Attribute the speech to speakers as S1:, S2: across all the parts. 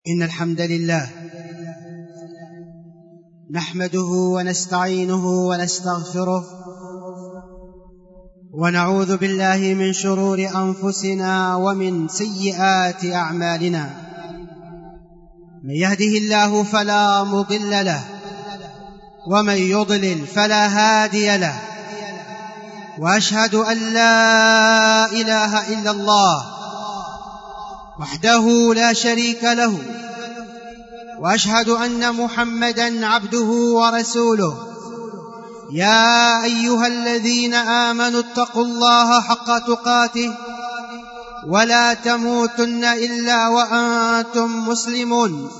S1: إن الحمد لله نحمده ونستعينه ونستغفره ونعوذ بالله من شرور أنفسنا ومن سيئات أعمالنا. من يهده الله فلا مضل له ومن يضلل فلا هادي له، وأشهد أن لا إله إلا الله وحده لا شريك له، وأشهد أن محمدًا عبده ورسوله. يا أيها الذين آمنوا اتقوا الله حق تقاته ولا تموتن إلا وأنتم مسلمون.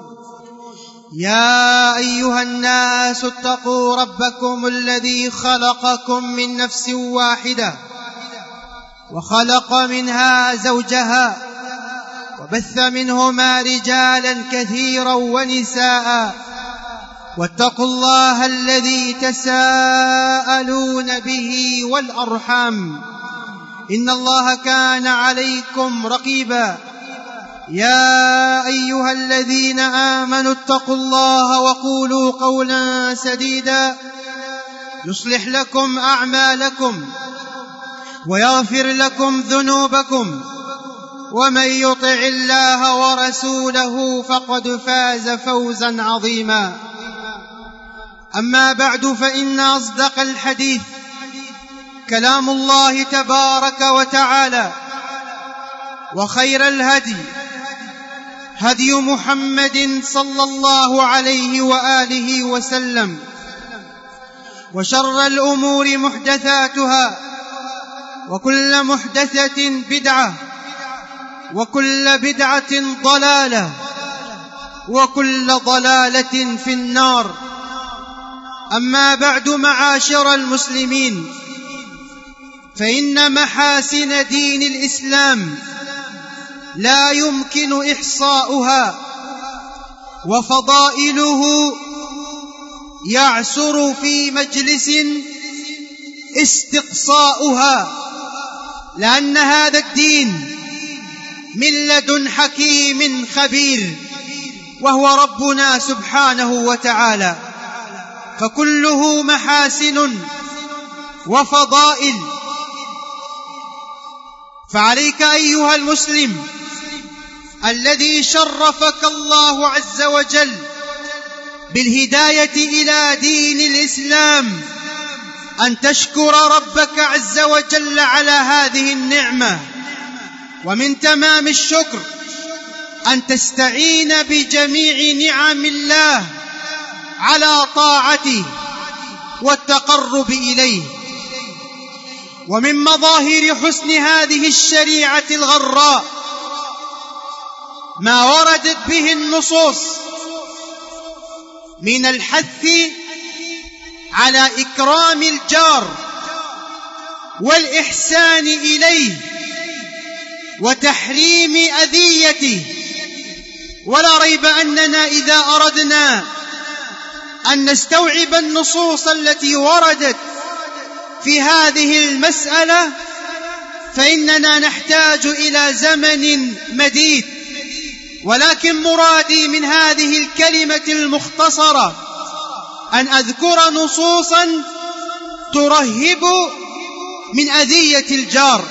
S1: يا أيها الناس اتقوا ربكم الذي خلقكم من نفس واحدة وخلق منها زوجها وبث منهما رجالا كثيرا ونساء، واتقوا الله الذي تساءلون به والأرحام، إن الله كان عليكم رقيبا. يا أيها الذين آمنوا اتقوا الله وقولوا قولا سديدا يصلح لكم أعمالكم ويغفر لكم ذنوبكم، ومن يطع الله ورسوله فقد فاز فوزا عظيما. أما بعد، فإن أصدق الحديث كلام الله تبارك وتعالى، وخير الهدي هدي محمد صلى الله عليه وآله وسلم، وشر الأمور محدثاتها، وكل محدثة بدعة، وكل بدعة ضلالة، وكل ضلالة في النار. أما بعد، معاشر المسلمين، فإن محاسن دين الإسلام لا يمكن إحصاؤها، وفضائله يعسر في مجلس استقصاؤها، لأن هذا الدين من لدن حكيم خبير، وهو ربنا سبحانه وتعالى، فكله محاسن وفضائل. فعليك أيها المسلم الذي شرفك الله عز وجل بالهداية إلى دين الإسلام أن تشكر ربك عز وجل على هذه النعمة، ومن تمام الشكر أن تستعين بجميع نعم الله على طاعته والتقرب إليه. ومن مظاهر حسن هذه الشريعة الغراء ما وردت به النصوص من الحث على إكرام الجار والإحسان إليه وتحريم أذيته. ولا ريب أننا إذا أردنا أن نستوعب النصوص التي وردت في هذه المسألة فإننا نحتاج إلى زمن مديد، ولكن مرادي من هذه الكلمة المختصرة أن أذكر نصوصا ترهب من أذية الجار.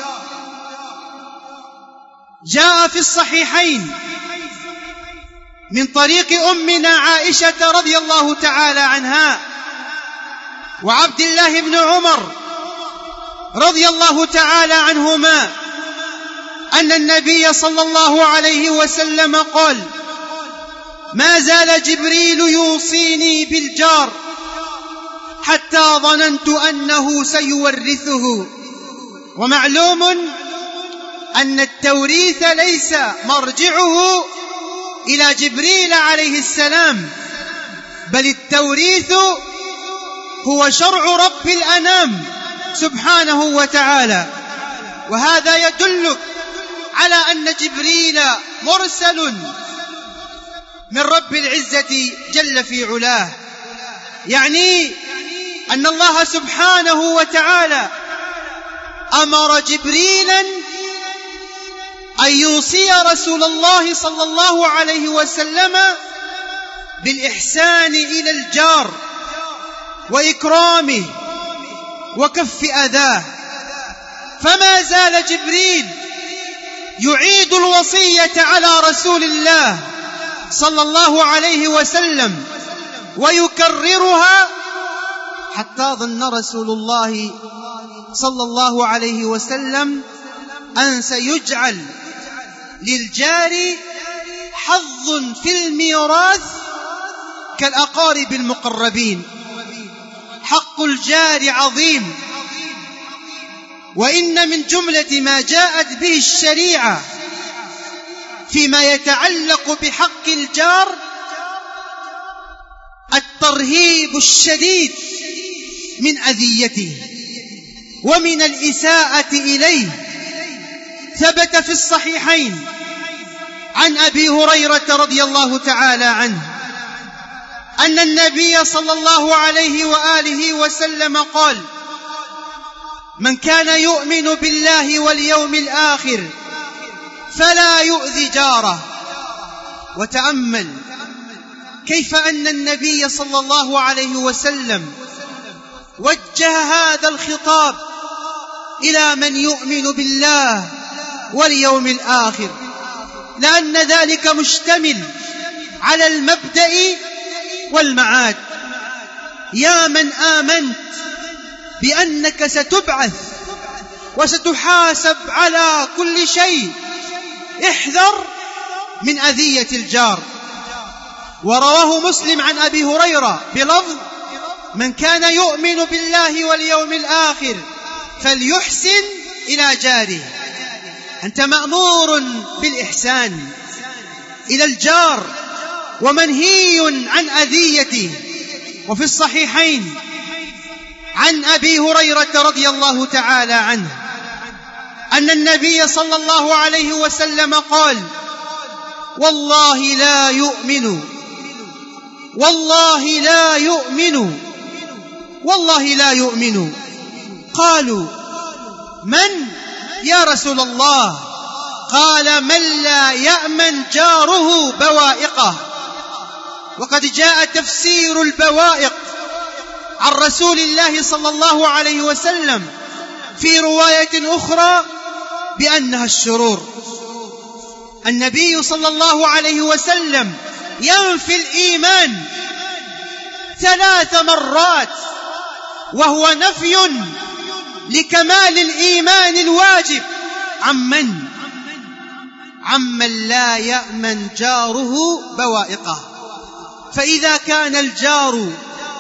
S1: جاء في الصحيحين من طريق أمنا عائشة رضي الله تعالى عنها وعبد الله بن عمر رضي الله تعالى عنهما أن النبي صلى الله عليه وسلم قال: ما زال جبريل يوصيني بالجار حتى ظننت أنه سيورثه. ومعلوم أن التوريث ليس مرجعه إلى جبريل عليه السلام، بل التوريث هو شرع رب الأنام سبحانه وتعالى. وهذا يدلك على أن جبريل مرسل من رب العزة جل في علاه، يعني أن الله سبحانه وتعالى أمر جبريلا أن يوصي رسول الله صلى الله عليه وسلم بالإحسان إلى الجار وإكرامه وكف أذاه، فما زال جبريل يعيد الوصية على رسول الله صلى الله عليه وسلم ويكررها، حتى ظن رسول الله صلى الله عليه وسلم أن سيجعل للجار حظ في الميراث كالأقارب المقربين. حق الجار عظيم، وإن من جملة ما جاءت به الشريعة فيما يتعلق بحق الجار الترهيب الشديد من أذيته ومن الإساءة إليه. ثبت في الصحيحين عن أبي هريرة رضي الله تعالى عنه أن النبي صلى الله عليه وآله وسلم قال: من كان يؤمن بالله واليوم الآخر فلا يؤذي جاره. وتأمل كيف أن النبي صلى الله عليه وسلم وجه هذا الخطاب إلى من يؤمن بالله واليوم الآخر، لأن ذلك مشتمل على المبدأ والمعاد. يا من آمنت بأنك ستبعث وستحاسب على كل شيء، احذر من أذية الجار. ورواه مسلم عن أبي هريرة بلفظ: من كان يؤمن بالله واليوم الآخر فليحسن إلى جاره. أنت مأمور بالإحسان إلى الجار ومنهي عن أذيته. وفي الصحيحين عن أبي هريرة رضي الله تعالى عنه أن النبي صلى الله عليه وسلم قال: والله لا يؤمن، والله لا يؤمن، والله لا يؤمن. قالوا: من يا رسول الله؟ قال: من لا يأمن جاره بوائقه. وقد جاء تفسير البوائق عن رسول الله صلى الله عليه وسلم في رواية أخرى بأنها الشرور. النبي صلى الله عليه وسلم ينفي الإيمان 3 مرات، وهو نفي لكمال الإيمان الواجب عمن لا يأمن جاره بوائقه. فإذا كان الجار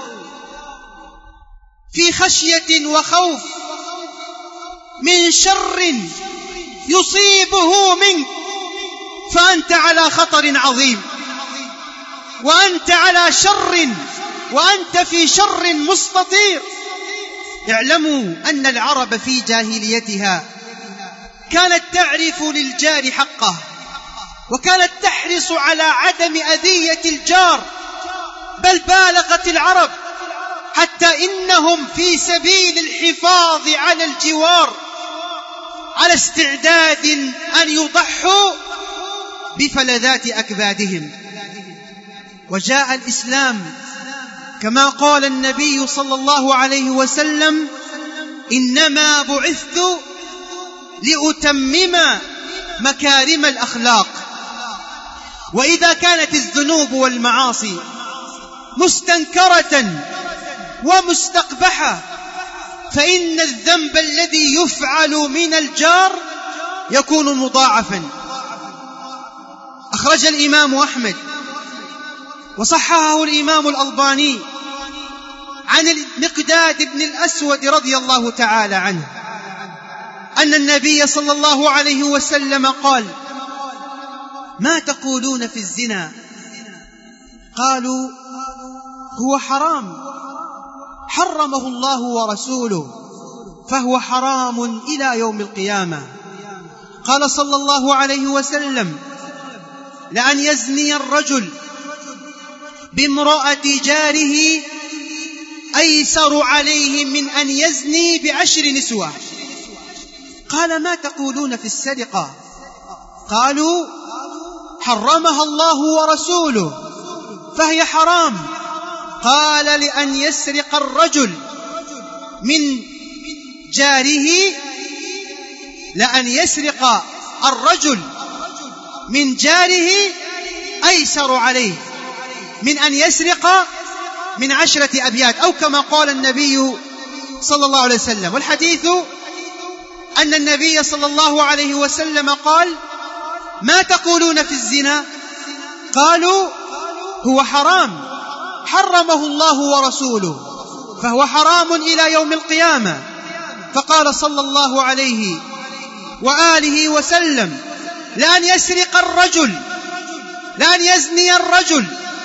S1: في خشية وخوف من شر يصيبه منك فأنت على خطر عظيم، وأنت على شر، وأنت في شر مستطير. اعلموا أن العرب في جاهليتها كانت تعرف للجار حقه، وكانت تحرص على عدم أذية الجار، بل بالغت العرب حتى إنهم في سبيل الحفاظ على الجوار على استعداد أن يضحوا بفلذات أكبادهم. وجاء الإسلام كما قال النبي صلى الله عليه وسلم: إنما بعثت لأتمم مكارم الأخلاق. وإذا كانت الذنوب والمعاصي مستنكرة ومستقبحة، فإن الذنب الذي يفعل من الجار يكون مضاعفا. أخرج الإمام أحمد وصححه الإمام الألباني عن المقداد بن الأسود رضي الله تعالى عنه أن النبي صلى الله عليه وسلم قال: ما تقولون في الزنا؟ قالوا: هو حرام، حرمه الله ورسوله، فهو حرام إلى يوم القيامة. قال صلى الله عليه وسلم: لأن يزني الرجل بامرأة جاره أيسر عليه من أن يزني ب10 نسوة. قال: ما تقولون في السرقة؟ قالوا حرمها الله ورسوله فهي حرام. قال لأن يسرق الرجل من جاره، لأن يسرق الرجل من جاره أيسر عليه من أن يسرق من 10 أبيات، أو كما قال النبي صلى الله عليه وسلم. والحديث أن النبي صلى الله عليه وسلم قال: ما تقولون في الزنا؟ قالوا: هو حرام، حرمه الله ورسوله فهو حرام إلى يوم القيامة. فقال صلى الله عليه وآله وسلم: لأن يسرق الرجل، لأن يزني الرجل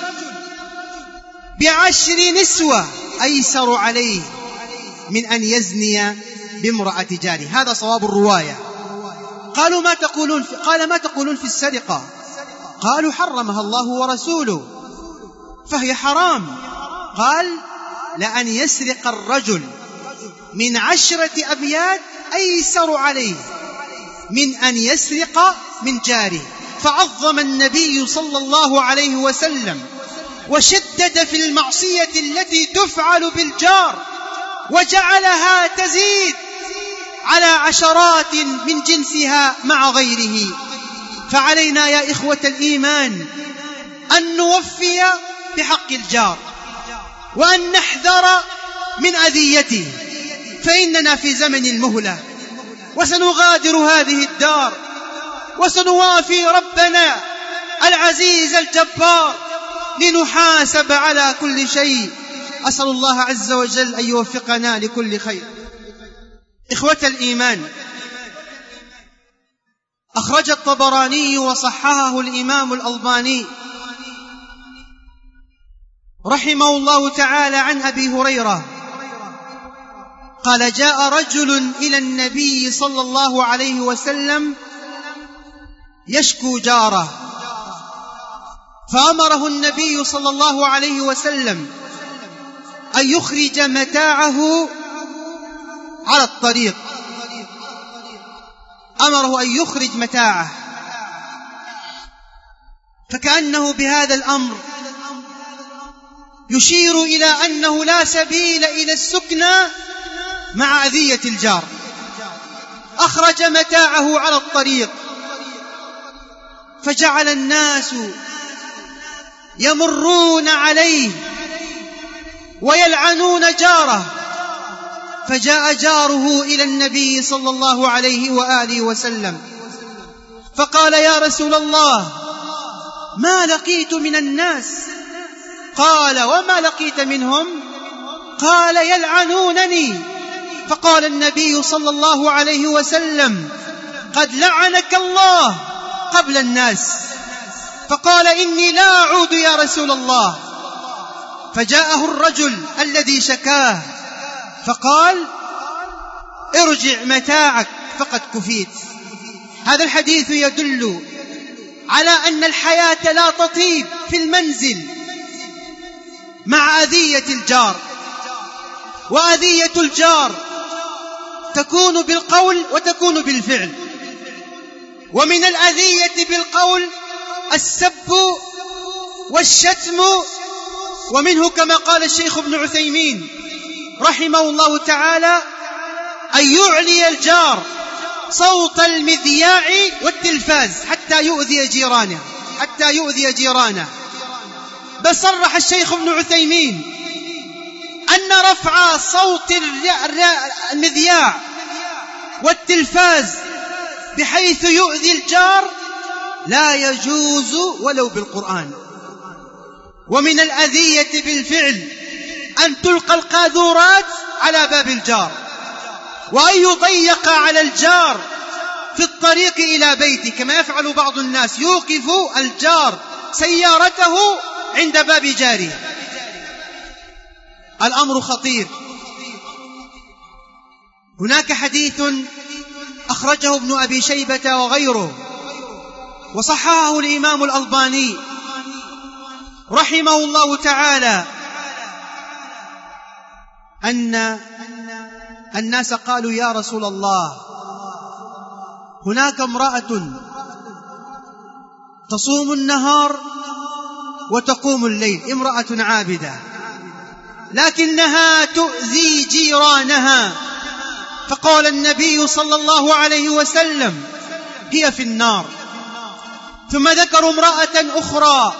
S1: ب10 نسوة أيسر عليه من أن يزني بامرأة جاره. هذا صواب الرواية. قالوا: ما تقولون قال: ما تقولون في السرقة؟ قالوا: حرمها الله ورسوله فهي حرام. قال: لأن يسرق الرجل من 10 أبيات أيسر عليه من أن يسرق من جاره. فعظم النبي صلى الله عليه وسلم وشدد في المعصية التي تفعل بالجار، وجعلها تزيد على 10 من جنسها مع غيره. فعلينا يا إخوة الإيمان أن نوفي بحق الجار، وأن نحذر من أذيته، فإننا في زمن المهلة، وسنغادر هذه الدار وسنوافي ربنا العزيز الجبار لنحاسب على كل شيء. أسأل الله عز وجل أن يوفقنا لكل خير. إخوة الإيمان، أخرج الطبراني وصححه الإمام الألباني رحمه الله تعالى عن أبي هريرة قال: جاء رجل إلى النبي صلى الله عليه وسلم يشكو جاره، فأمره النبي صلى الله عليه وسلم أن يخرج متاعه على الطريق. أمره أن يخرج متاعه، فكأنه بهذا الأمر يشير إلى أنه لا سبيل إلى السكنى مع أذية الجار. أخرج متاعه على الطريق، فجعل الناس يمرون عليه ويلعنون جاره. فجاء جاره إلى النبي صلى الله عليه وآله وسلم فقال: يا رسول الله، ما لقيت من الناس؟ قال: وما لقيت منهم؟ قال: يلعنونني. فقال النبي صلى الله عليه وسلم: قد لعنك الله قبل الناس. فقال: إني لا أعود يا رسول الله. فجاءه الرجل الذي شكاه فقال: ارجع متاعك فقد كفيت. هذا الحديث يدل على أن الحياة لا تطيب في المنزل مع أذية الجار، وأذية الجار تكون بالقول وتكون بالفعل. ومن الأذية بالقول السب والشتم، ومنه كما قال الشيخ ابن عثيمين رحمه الله تعالى أن يعلي الجار صوت المذياع والتلفاز حتى يؤذي جيرانه. بل صرح الشيخ ابن عثيمين أن رفع صوت المذياع والتلفاز بحيث يؤذي الجار لا يجوز ولو بالقرآن. ومن الأذية بالفعل أن تلقى القاذورات على باب الجار، وأن يضيق على الجار في الطريق إلى بيته، كما يفعل بعض الناس، يوقف الجار سيارته عند باب جاره. الأمر خطير. هناك حديث أخرجه ابن أبي شيبة وغيره وصححه الإمام الألباني رحمه الله تعالى أن الناس قالوا: يا رسول الله، هناك امرأة تصوم النهار وتقوم الليل، امرأة عابدة، لكنها تؤذي جيرانها، فقال النبي صلى الله عليه وسلم هي في النار. ثم ذكروا امرأة أخرى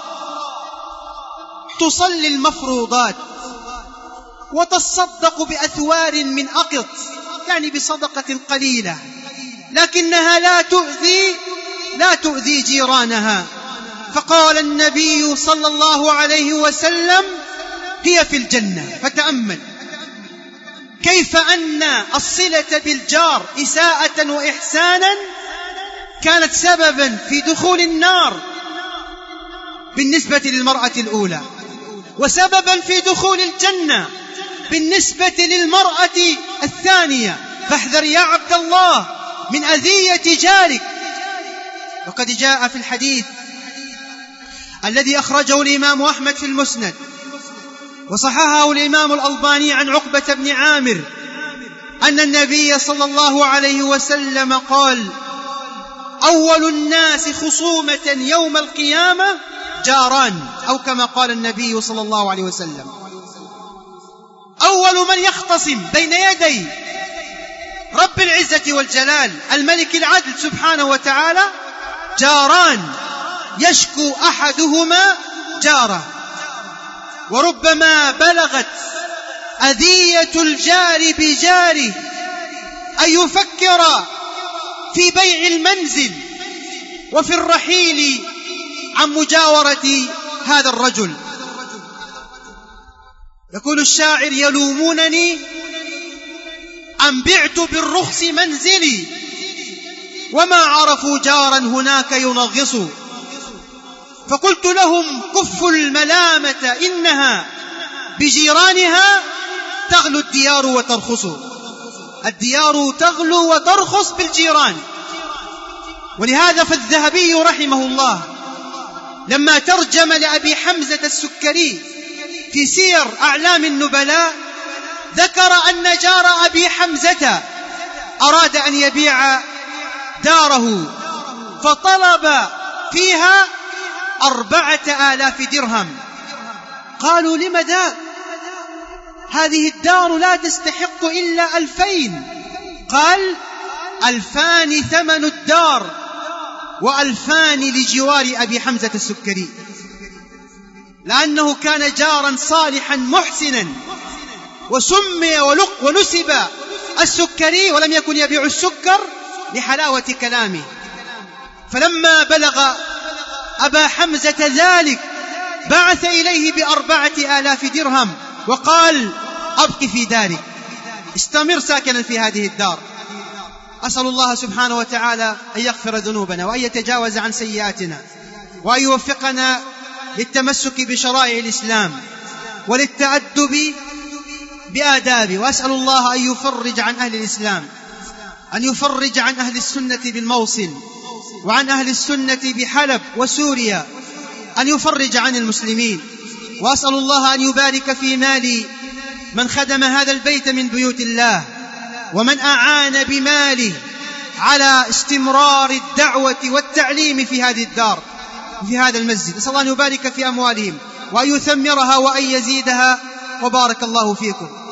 S1: تصلي المفروضات وتصدق بأثوار من أقط، يعني بصدقة قليلة، لكنها لا تؤذي جيرانها، فقال النبي صلى الله عليه وسلم هي في الجنة. فتأمل كيف أن الصلة بالجار إساءة وإحسانا كانت سببا في دخول النار بالنسبة للمرأة الأولى، وسببا في دخول الجنة بالنسبة للمرأة الثانية. فاحذر يا عبد الله من أذية جارك. وقد جاء في الحديث الذي أخرجه الإمام أحمد في المسند وصححه الإمام الألباني عن عقبة بن عامر أن النبي صلى الله عليه وسلم قال: أول الناس خصومة يوم القيامة جاران، أو كما قال النبي صلى الله عليه وسلم: أول من يختصم بين يدي رب العزة والجلال الملك العدل سبحانه وتعالى جاران يشكو أحدهما جاره. وربما بلغت أذية الجار بجاره أن يفكر في بيع المنزل وفي الرحيل عن مجاورة هذا الرجل. يقول الشاعر: يلومونني أن بعت بالرخص منزلي وما عرفوا جارا هناك ينغص، فقلت لهم كفوا الملامة إنها بجيرانها تغلو الديار وترخص. الديار تغلو وترخص بالجيران. ولهذا فالذهبي رحمه الله لما ترجم لأبي حمزة السكري في سير أعلام النبلاء ذكر أن جار أبي حمزة أراد أن يبيع داره فطلب فيها 4000 درهم. قالوا: لم ذاك؟ هذه الدار لا تستحق إلا 2000. قال: 2000 ثمن الدار و2000 لجوار أبي حمزة السكري، لأنه كان جارا صالحا محسنا، وسمي ونسب السكري ولم يكن يبيع السكر لحلاوة كلامه. فلما بلغ أبا حمزة ذلك بعث إليه ب4000 درهم وقال: أبق في دارك، استمر ساكنا في هذه الدار. أسأل الله سبحانه وتعالى أن يغفر ذنوبنا وأن يتجاوز عن سيئاتنا وأن يوفقنا للتمسك بشرائع الإسلام وللتأدب بآدابه. وأسأل الله أن يفرج عن أهل الإسلام، أن يفرج عن أهل السنة بالموصل وعن أهل السنة بحلب وسوريا، أن يفرج عن المسلمين. وأسأل الله أن يبارك في مال من خدم هذا البيت من بيوت الله ومن أعان بماله على استمرار الدعوة والتعليم في هذه الدار في هذا المسجد. أسأل الله أن يبارك في أموالهم وأن يثمرها وأن يزيدها، وبارك الله فيكم.